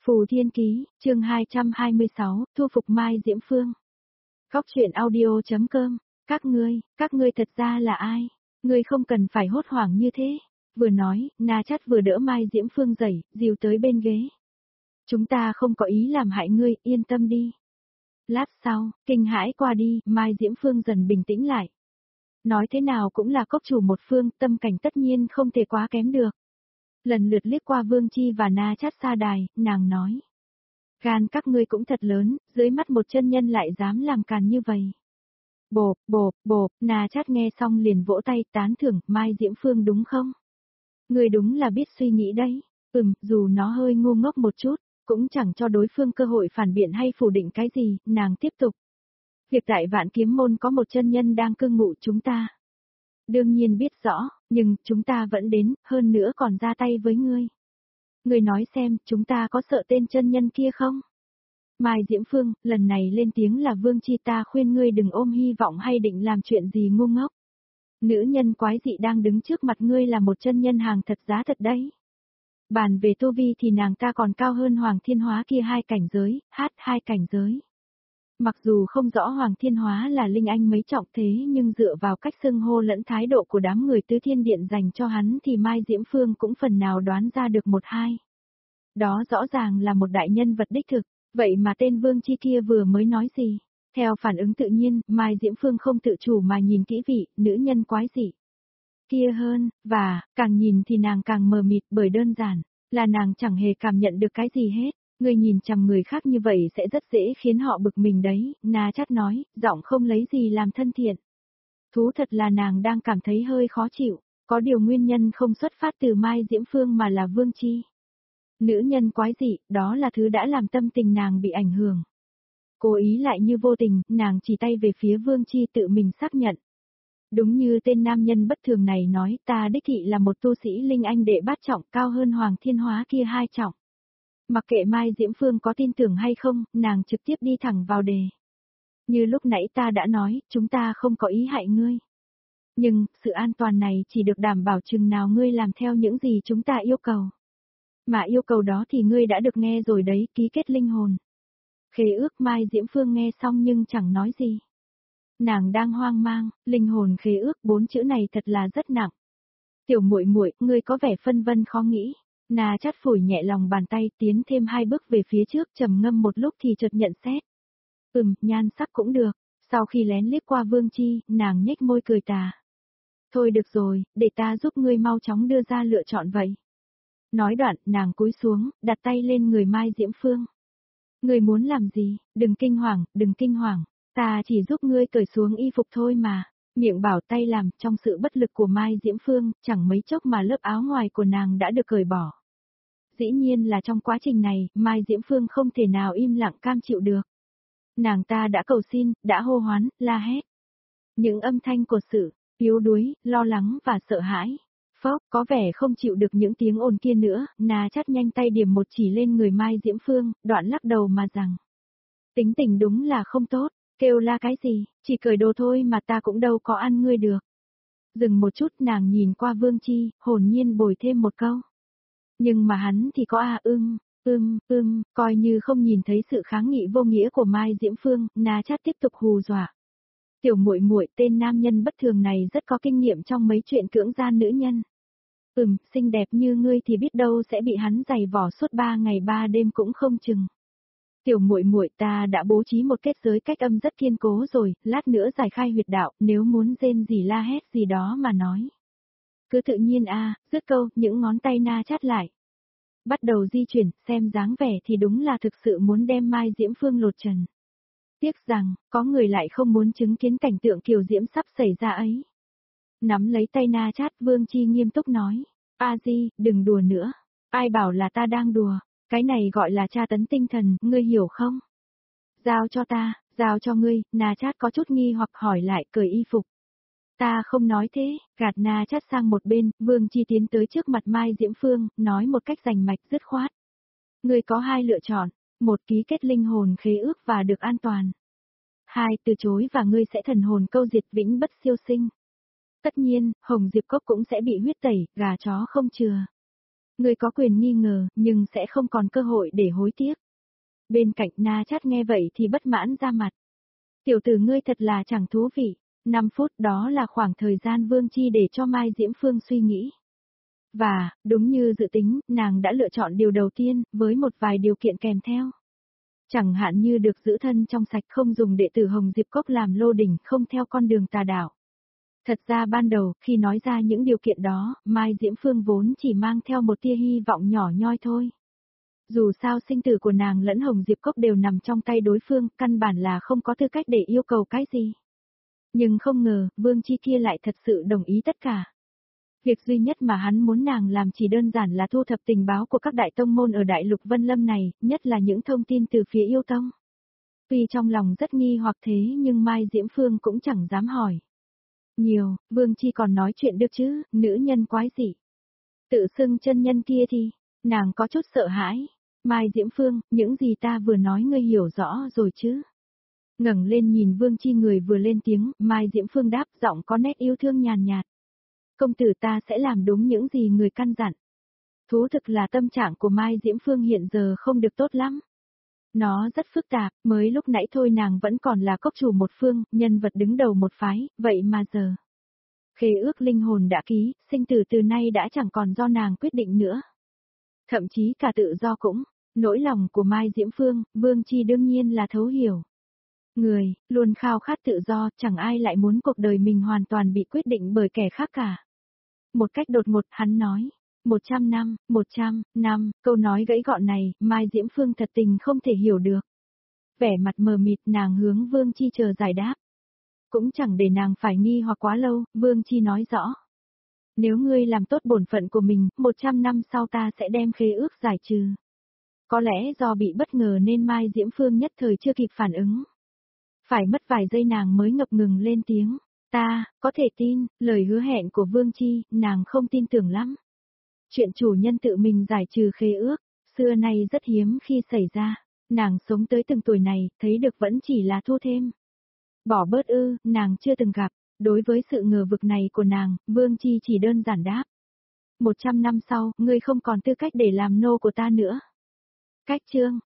Phù Thiên Ký, chương 226, thu phục Mai Diễm Phương. Góc truyện audio.com, các ngươi thật ra là ai? Ngươi không cần phải hốt hoảng như thế. Vừa nói, Na Chát vừa đỡ Mai Diễm Phương dậy, dìu tới bên ghế. Chúng ta không có ý làm hại ngươi, yên tâm đi. Lát sau, kinh hãi qua đi, Mai Diễm Phương dần bình tĩnh lại. Nói thế nào cũng là cốc chủ một phương, tâm cảnh tất nhiên không thể quá kém được. Lần lượt liếc qua Vương Chi và Na Chát xa đài, nàng nói. Gan các ngươi cũng thật lớn, dưới mắt một chân nhân lại dám làm càn như vậy. Bộp, Na Chát nghe xong liền vỗ tay tán thưởng, Mai Diễm Phương đúng không? Ngươi đúng là biết suy nghĩ đấy. Dù nó hơi ngu ngốc một chút, cũng chẳng cho đối phương cơ hội phản biện hay phủ định cái gì, nàng tiếp tục. Việc tại Vạn Kiếm Môn có một chân nhân đang cư ngụ chúng ta. Đương nhiên biết rõ, nhưng chúng ta vẫn đến, hơn nữa còn ra tay với ngươi. Ngươi nói xem, chúng ta có sợ tên chân nhân kia không? Mai Diễm Phương, lần này lên tiếng là Vương Chi, ta khuyên ngươi đừng ôm hy vọng hay định làm chuyện gì ngu ngốc. Nữ nhân quái dị đang đứng trước mặt ngươi là một chân nhân hàng thật giá thật đấy. Bàn về tu vi thì nàng ta còn cao hơn Hoàng Thiên Hóa kia 2 cảnh giới, hai cảnh giới. Mặc dù không rõ Hoàng Thiên Hóa là linh anh mấy trọng thế nhưng dựa vào cách xưng hô lẫn thái độ của đám người Tứ Thiên Điện dành cho hắn thì Mai Diễm Phương cũng phần nào đoán ra được 1-2. Đó rõ ràng là một đại nhân vật đích thực, vậy mà tên Vương Chi kia vừa mới nói gì? Theo phản ứng tự nhiên, Mai Diễm Phương không tự chủ mà nhìn kỹ vị, nữ nhân quái dị kia hơn, và, càng nhìn thì nàng càng mờ mịt bởi đơn giản, là nàng chẳng hề cảm nhận được cái gì hết. Người nhìn chằm người khác như vậy sẽ rất dễ khiến họ bực mình đấy, Na Chát nói, giọng không lấy gì làm thân thiện. Thú thật là nàng đang cảm thấy hơi khó chịu, có điều nguyên nhân không xuất phát từ Mai Diễm Phương mà là Vương Chi. Nữ nhân quái dị, đó là thứ đã làm tâm tình nàng bị ảnh hưởng. Cố ý lại như vô tình, nàng chỉ tay về phía Vương Chi tự mình xác nhận. Đúng như tên nam nhân bất thường này nói, ta đích thị là một tu sĩ linh anh đệ bát trọng cao hơn Hoàng Thiên Hóa kia 2 trọng. Mặc kệ Mai Diễm Phương có tin tưởng hay không, nàng trực tiếp đi thẳng vào đề. Như lúc nãy ta đã nói, chúng ta không có ý hại ngươi. Nhưng, sự an toàn này chỉ được đảm bảo chừng nào ngươi làm theo những gì chúng ta yêu cầu. Mà yêu cầu đó thì ngươi đã được nghe rồi đấy, ký kết linh hồn. Khế ước. Mai Diễm Phương nghe xong nhưng chẳng nói gì. Nàng đang hoang mang, linh hồn khế ước 4 chữ này thật là rất nặng. Tiểu muội muội, ngươi có vẻ phân vân khó nghĩ. Na Chát phủi nhẹ lòng bàn tay, tiến thêm 2 bước về phía trước, trầm ngâm một lúc thì chợt nhận xét. Nhan sắc cũng được. Sau khi lén liếc qua Vương Chi, nàng nhếch môi cười tà. Thôi được rồi, để ta giúp ngươi mau chóng đưa ra lựa chọn vậy. Nói đoạn, nàng cúi xuống, đặt tay lên người Mai Diễm Phương. Ngươi muốn làm gì? Đừng kinh hoàng, ta chỉ giúp ngươi cởi xuống y phục thôi mà. Miệng bảo tay làm, trong sự bất lực của Mai Diễm Phương, chẳng mấy chốc mà lớp áo ngoài của nàng đã được cởi bỏ. Dĩ nhiên là trong quá trình này, Mai Diễm Phương không thể nào im lặng cam chịu được. Nàng ta đã cầu xin, đã hô hoán, la hét. Những âm thanh của sự yếu đuối, lo lắng và sợ hãi. Phốc, có vẻ không chịu được những tiếng ồn kia nữa, Na Chát nhanh tay điểm một chỉ lên người Mai Diễm Phương, đoạn lắc đầu mà rằng. Tính tình đúng là không tốt, kêu la cái gì, chỉ cởi đồ thôi mà ta cũng đâu có ăn ngươi được. Dừng một chút nàng nhìn qua Vương Chi, hồn nhiên bồi thêm một câu. Nhưng mà hắn thì có coi như không nhìn thấy sự kháng nghị vô nghĩa của Mai Diễm Phương, Na Chát tiếp tục hù dọa. Tiểu muội muội, tên nam nhân bất thường này rất có kinh nghiệm trong mấy chuyện cưỡng gian nữ nhân. Xinh đẹp như ngươi thì biết đâu sẽ bị hắn giày vò suốt 3 ngày 3 đêm cũng không chừng. Tiểu muội muội, ta đã bố trí một kết giới cách âm rất kiên cố rồi, lát nữa giải khai huyệt đạo, nếu muốn rên gì la hét gì đó mà nói. Cứ tự nhiên dứt câu, những ngón tay Na Chát lại. Bắt đầu di chuyển, xem dáng vẻ thì đúng là thực sự muốn đem Mai Diễm Phương lột trần. Tiếc rằng, có người lại không muốn chứng kiến cảnh tượng kiều diễm sắp xảy ra ấy. Nắm lấy tay Na Chát, Vương Chi nghiêm túc nói. A Di, đừng đùa nữa. Ai bảo là ta đang đùa, cái này gọi là tra tấn tinh thần, ngươi hiểu không? Giao cho ta, giao cho ngươi, Na Chát có chút nghi hoặc hỏi lại, cởi y phục. Ta không nói thế, gạt Na Chát sang một bên, Vương Chi tiến tới trước mặt Mai Diễm Phương, nói một cách rành mạch dứt khoát. Ngươi có 2 lựa chọn, 1 ký kết linh hồn khế ước và được an toàn. 2 từ chối và ngươi sẽ thần hồn câu diệt vĩnh bất siêu sinh. Tất nhiên, Hồng Diệp Cốc cũng sẽ bị huyết tẩy, gà chó không chừa. Ngươi có quyền nghi ngờ, nhưng sẽ không còn cơ hội để hối tiếc. Bên cạnh Na Chát nghe vậy thì bất mãn ra mặt. Tiểu tử ngươi thật là chẳng thú vị. 5 phút đó là khoảng thời gian Vương Chi để cho Mai Diễm Phương suy nghĩ. Và, đúng như dự tính, nàng đã lựa chọn điều đầu tiên, với một vài điều kiện kèm theo. Chẳng hạn như được giữ thân trong sạch, không dùng đệ tử Hồng Diệp Cốc làm lô đỉnh, không theo con đường tà đạo. Thật ra ban đầu, khi nói ra những điều kiện đó, Mai Diễm Phương vốn chỉ mang theo một tia hy vọng nhỏ nhoi thôi. Dù sao sinh tử của nàng lẫn Hồng Diệp Cốc đều nằm trong tay đối phương, căn bản là không có tư cách để yêu cầu cái gì. Nhưng không ngờ, Vương Chi kia lại thật sự đồng ý tất cả. Việc duy nhất mà hắn muốn nàng làm chỉ đơn giản là thu thập tình báo của các đại tông môn ở Đại Lục Vân Lâm này, nhất là những thông tin từ phía yêu tông. Tuy trong lòng rất nghi hoặc thế nhưng Mai Diễm Phương cũng chẳng dám hỏi. Nhiều, Vương Chi còn nói chuyện được chứ, nữ nhân quái dị. Tự xưng chân nhân kia thì, nàng có chút sợ hãi. Mai Diễm Phương, những gì ta vừa nói ngươi hiểu rõ rồi chứ? Ngẩng lên nhìn Vương Chi người vừa lên tiếng, Mai Diễm Phương đáp, giọng có nét yêu thương nhàn nhạt. Công tử ta sẽ làm đúng những gì người căn dặn. Thú thực là tâm trạng của Mai Diễm Phương hiện giờ không được tốt lắm. Nó rất phức tạp, mới lúc nãy thôi nàng vẫn còn là cốc chủ một phương, nhân vật đứng đầu một phái, vậy mà giờ. Khế ước linh hồn đã ký, sinh tử từ nay đã chẳng còn do nàng quyết định nữa. Thậm chí cả tự do cũng, nỗi lòng của Mai Diễm Phương, Vương Chi đương nhiên là thấu hiểu. Người, luôn khao khát tự do, chẳng ai lại muốn cuộc đời mình hoàn toàn bị quyết định bởi kẻ khác cả. Một cách đột ngột hắn nói, 100 năm, 100 năm, câu nói gãy gọn này, Mai Diễm Phương thật tình không thể hiểu được. Vẻ mặt mờ mịt nàng hướng Vương Chi chờ giải đáp. Cũng chẳng để nàng phải nghi hoặc quá lâu, Vương Chi nói rõ. Nếu ngươi làm tốt bổn phận của mình, 100 năm sau ta sẽ đem khế ước giải trừ. Có lẽ do bị bất ngờ nên Mai Diễm Phương nhất thời chưa kịp phản ứng. Phải mất vài giây nàng mới ngập ngừng lên tiếng. Ta, có thể tin, lời hứa hẹn của Vương Chi, nàng không tin tưởng lắm. Chuyện chủ nhân tự mình giải trừ khế ước, xưa nay rất hiếm khi xảy ra. Nàng sống tới từng tuổi này, thấy được vẫn chỉ là thu thêm. Bỏ bớt ư, nàng chưa từng gặp. Đối với sự ngờ vực này của nàng, Vương Chi chỉ đơn giản đáp. 100 năm sau, ngươi không còn tư cách để làm nô của ta nữa. Cách chương